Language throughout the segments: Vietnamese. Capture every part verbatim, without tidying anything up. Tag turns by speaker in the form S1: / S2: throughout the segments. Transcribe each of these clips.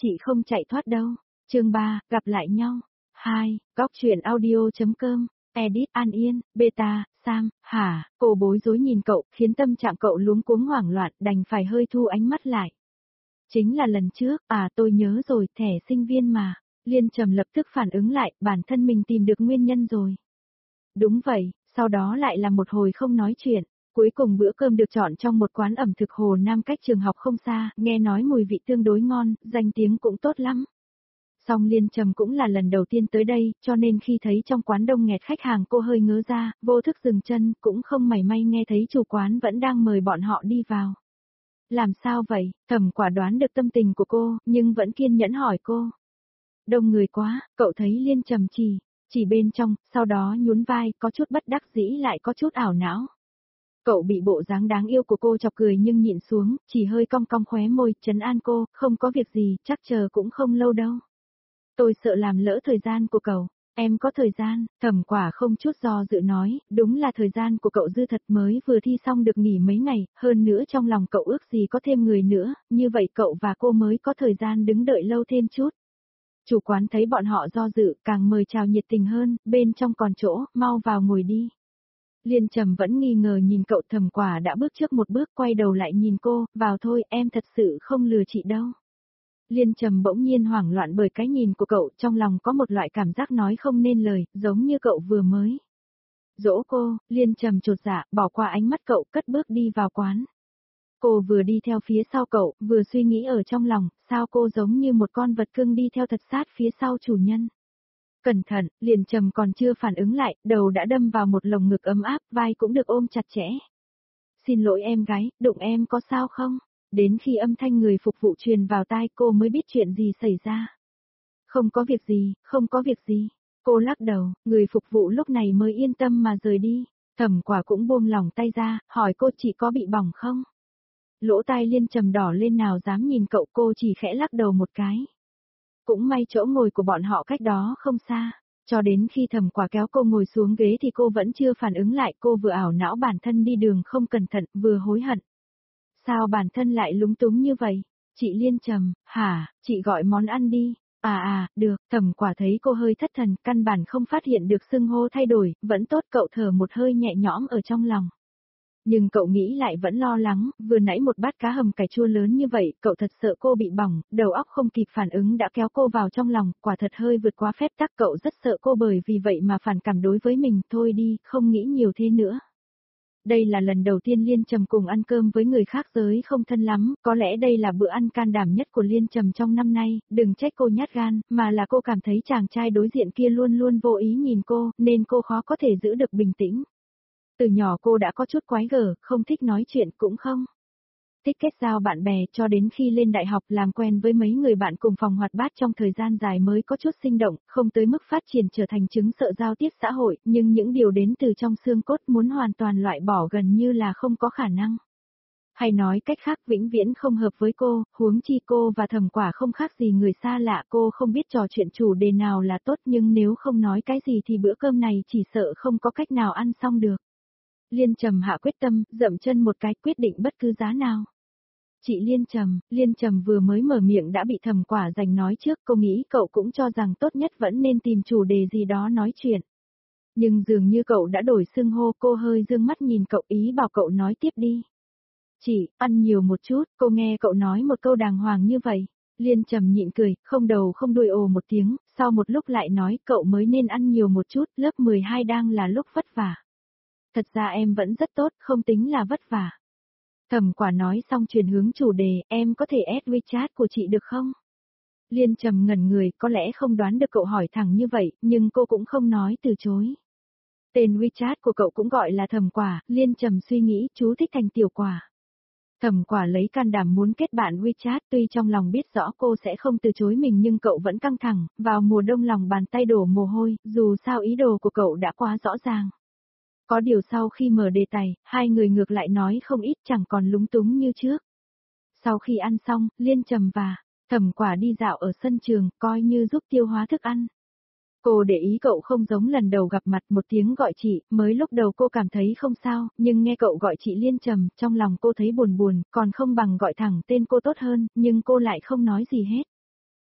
S1: chị không chạy thoát đâu. Chương ba, gặp lại nhau. hai. Góc truyện audio.com, edit An Yên, beta, Sam, hả, cô bối rối nhìn cậu, khiến tâm trạng cậu luống cuống hoảng loạn, đành phải hơi thu ánh mắt lại. Chính là lần trước, à tôi nhớ rồi, thẻ sinh viên mà. Liên Trầm lập tức phản ứng lại, bản thân mình tìm được nguyên nhân rồi. Đúng vậy, sau đó lại là một hồi không nói chuyện. Cuối cùng bữa cơm được chọn trong một quán ẩm thực Hồ Nam cách trường học không xa, nghe nói mùi vị tương đối ngon, danh tiếng cũng tốt lắm. Song Liên Trầm cũng là lần đầu tiên tới đây, cho nên khi thấy trong quán đông nghẹt khách hàng cô hơi ngớ ra, vô thức dừng chân, cũng không mảy may nghe thấy chủ quán vẫn đang mời bọn họ đi vào. Làm sao vậy? Thẩm Quả đoán được tâm tình của cô, nhưng vẫn kiên nhẫn hỏi cô. Đông người quá, cậu thấy Liên Trầm chỉ, chỉ bên trong, sau đó nhún vai, có chút bất đắc dĩ lại có chút ảo não. Cậu bị bộ dáng đáng yêu của cô chọc cười nhưng nhịn xuống, chỉ hơi cong cong khóe môi, trấn an cô, không có việc gì, chắc chờ cũng không lâu đâu. Tôi sợ làm lỡ thời gian của cậu, em có thời gian, Thẩm Quả không chút do dự nói, đúng là thời gian của cậu dư thật, mới vừa thi xong được nghỉ mấy ngày, hơn nữa trong lòng cậu ước gì có thêm người nữa, như vậy cậu và cô mới có thời gian đứng đợi lâu thêm chút. Chủ quán thấy bọn họ do dự, càng mời chào nhiệt tình hơn, bên trong còn chỗ, mau vào ngồi đi. Liên Trầm vẫn nghi ngờ nhìn cậu. Thẩm Quả đã bước trước một bước, quay đầu lại nhìn cô, vào thôi, em thật sự không lừa chị đâu. Liên Trầm bỗng nhiên hoảng loạn bởi cái nhìn của cậu, trong lòng có một loại cảm giác nói không nên lời, giống như cậu vừa mới dỗ cô. Liên Trầm chột dạ, bỏ qua ánh mắt cậu, cất bước đi vào quán. Cô vừa đi theo phía sau cậu, vừa suy nghĩ ở trong lòng, sao cô giống như một con vật cưng đi theo thật sát phía sau chủ nhân. Cẩn thận, Liên Trầm còn chưa phản ứng lại, đầu đã đâm vào một lồng ngực ấm áp, vai cũng được ôm chặt chẽ. Xin lỗi em gái, đụng em có sao không? Đến khi âm thanh người phục vụ truyền vào tai cô mới biết chuyện gì xảy ra. Không có việc gì, không có việc gì. Cô lắc đầu, người phục vụ lúc này mới yên tâm mà rời đi. Thẩm Quả cũng buông lỏng tay ra, hỏi cô chỉ có bị bỏng không? Lỗ tai Liên Trầm đỏ lên, nào dám nhìn cậu, cô chỉ khẽ lắc đầu một cái. Cũng may chỗ ngồi của bọn họ cách đó không xa, cho đến khi Thẩm Quả kéo cô ngồi xuống ghế thì cô vẫn chưa phản ứng lại, cô vừa ảo não bản thân đi đường không cẩn thận, vừa hối hận. Sao bản thân lại lúng túng như vậy? Chị Liên Trầm, hả, chị gọi món ăn đi. À à, được. Thẩm Quả thấy cô hơi thất thần, căn bản không phát hiện được xưng hô thay đổi, vẫn tốt, cậu thở một hơi nhẹ nhõm ở trong lòng. Nhưng cậu nghĩ lại vẫn lo lắng, vừa nãy một bát cá hầm cải chua lớn như vậy, cậu thật sợ cô bị bỏng, đầu óc không kịp phản ứng đã kéo cô vào trong lòng, quả thật hơi vượt quá phép tắc, cậu rất sợ cô bởi vì vậy mà phản cảm đối với mình, thôi đi, không nghĩ nhiều thế nữa. Đây là lần đầu tiên Liên Trầm cùng ăn cơm với người khác giới không thân lắm, có lẽ đây là bữa ăn can đảm nhất của Liên Trầm trong năm nay, đừng trách cô nhát gan, mà là cô cảm thấy chàng trai đối diện kia luôn luôn vô ý nhìn cô, nên cô khó có thể giữ được bình tĩnh. Từ nhỏ cô đã có chút quái gở, không thích nói chuyện cũng không thích kết giao bạn bè, cho đến khi lên đại học làm quen với mấy người bạn cùng phòng hoạt bát trong thời gian dài mới có chút sinh động, không tới mức phát triển trở thành chứng sợ giao tiếp xã hội, nhưng những điều đến từ trong xương cốt muốn hoàn toàn loại bỏ gần như là không có khả năng. Hay nói cách khác, vĩnh viễn không hợp với cô, huống chi cô và Thẩm Quả không khác gì người xa lạ, cô không biết trò chuyện chủ đề nào là tốt, nhưng nếu không nói cái gì thì bữa cơm này chỉ sợ không có cách nào ăn xong được. Liên Trầm hạ quyết tâm, dậm chân một cái, quyết định bất cứ giá nào. Chị Liên Trầm, Liên Trầm vừa mới mở miệng đã bị Thẩm Quả giành nói trước, cô nghĩ cậu cũng cho rằng tốt nhất vẫn nên tìm chủ đề gì đó nói chuyện. Nhưng dường như cậu đã đổi xưng hô, cô hơi dương mắt nhìn cậu, ý bảo cậu nói tiếp đi. Chị, ăn nhiều một chút, cô nghe cậu nói một câu đàng hoàng như vậy. Liên Trầm nhịn cười, không đầu không đuôi ồ một tiếng, sau một lúc lại nói cậu mới nên ăn nhiều một chút, lớp mười hai đang là lúc vất vả. Thật ra em vẫn rất tốt, không tính là vất vả. Thẩm Quả nói xong chuyển hướng chủ đề, em có thể add WeChat của chị được không? Liên Trầm ngẩn người, có lẽ không đoán được cậu hỏi thẳng như vậy, nhưng cô cũng không nói từ chối. Tên WeChat của cậu cũng gọi là Thẩm Quả, Liên Trầm suy nghĩ, chú thích thành Tiểu Quả. Thẩm Quả lấy can đảm muốn kết bạn WeChat, tuy trong lòng biết rõ cô sẽ không từ chối mình nhưng cậu vẫn căng thẳng, vào mùa đông lòng bàn tay đổ mồ hôi, dù sao ý đồ của cậu đã quá rõ ràng. Có điều sau khi mở đề tài, hai người ngược lại nói không ít, chẳng còn lúng túng như trước. Sau khi ăn xong, Liên Trầm và Thẩm Quả đi dạo ở sân trường, coi như giúp tiêu hóa thức ăn. Cô để ý cậu không giống lần đầu gặp mặt, một tiếng gọi chị, mới lúc đầu cô cảm thấy không sao, nhưng nghe cậu gọi chị Liên Trầm, trong lòng cô thấy buồn buồn, còn không bằng gọi thẳng tên cô tốt hơn, nhưng cô lại không nói gì hết.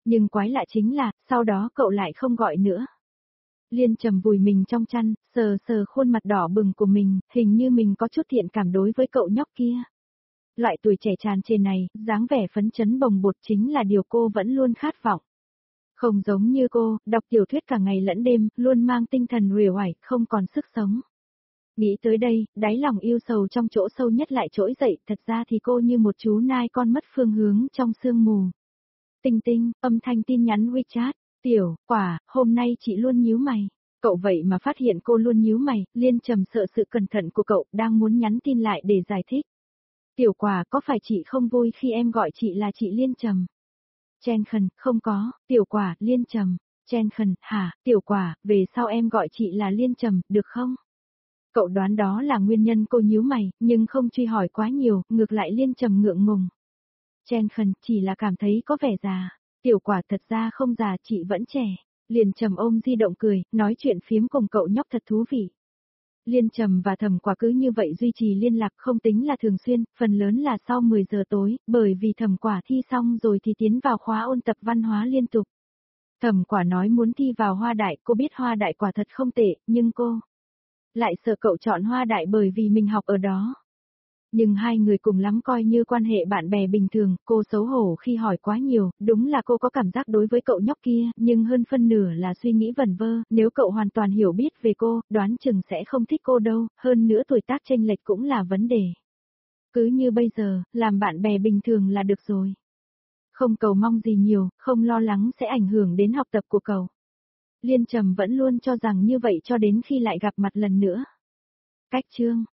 S1: Nhưng quái lạ chính là, sau đó cậu lại không gọi nữa. Liên Trầm vùi mình trong chăn, sờ sờ khuôn mặt đỏ bừng của mình, hình như mình có chút thiện cảm đối với cậu nhóc kia. Loại tuổi trẻ tràn trề này, dáng vẻ phấn chấn bồng bột chính là điều cô vẫn luôn khát vọng. Không giống như cô, đọc tiểu thuyết cả ngày lẫn đêm, luôn mang tinh thần uể oải, không còn sức sống. Nghĩ tới đây, đáy lòng yêu sầu trong chỗ sâu nhất lại trỗi dậy, thật ra thì cô như một chú nai con mất phương hướng trong sương mù. Tinh tinh, âm thanh tin nhắn WeChat, tiểu, quả, hôm nay chị luôn nhíu mày. Cậu vậy mà phát hiện cô luôn nhíu mày, Liên Trầm sợ sự cẩn thận của cậu, đang muốn nhắn tin lại để giải thích. Tiểu quả, có phải chị không vui khi em gọi chị là chị Liên Trầm? Chen khẩn, không có, tiểu quả, Liên Trầm. Chen khẩn, hả, tiểu quả, về sau em gọi chị là Liên Trầm, được không? Cậu đoán đó là nguyên nhân cô nhíu mày, nhưng không truy hỏi quá nhiều, ngược lại Liên Trầm ngượng ngùng. Chen khẩn, chỉ là cảm thấy có vẻ già. Tiểu quả thật ra không già, chị vẫn trẻ. Liên Trầm ôm di động cười, nói chuyện phiếm cùng cậu nhóc thật thú vị. Liên Trầm và Thẩm Quả cứ như vậy duy trì liên lạc không tính là thường xuyên, phần lớn là sau mười giờ tối, bởi vì Thẩm Quả thi xong rồi thì tiến vào khóa ôn tập văn hóa liên tục. Thẩm Quả nói muốn thi vào Hoa Đại, cô biết Hoa Đại quả thật không tệ, nhưng cô lại sợ cậu chọn Hoa Đại bởi vì mình học ở đó. Nhưng hai người cùng lắm coi như quan hệ bạn bè bình thường, cô xấu hổ khi hỏi quá nhiều, đúng là cô có cảm giác đối với cậu nhóc kia, nhưng hơn phân nửa là suy nghĩ vẩn vơ, nếu cậu hoàn toàn hiểu biết về cô, đoán chừng sẽ không thích cô đâu, hơn nữa tuổi tác chênh lệch cũng là vấn đề. Cứ như bây giờ, làm bạn bè bình thường là được rồi. Không cầu mong gì nhiều, không lo lắng sẽ ảnh hưởng đến học tập của cậu. Liên Trầm vẫn luôn cho rằng như vậy cho đến khi lại gặp mặt lần nữa. Cách chương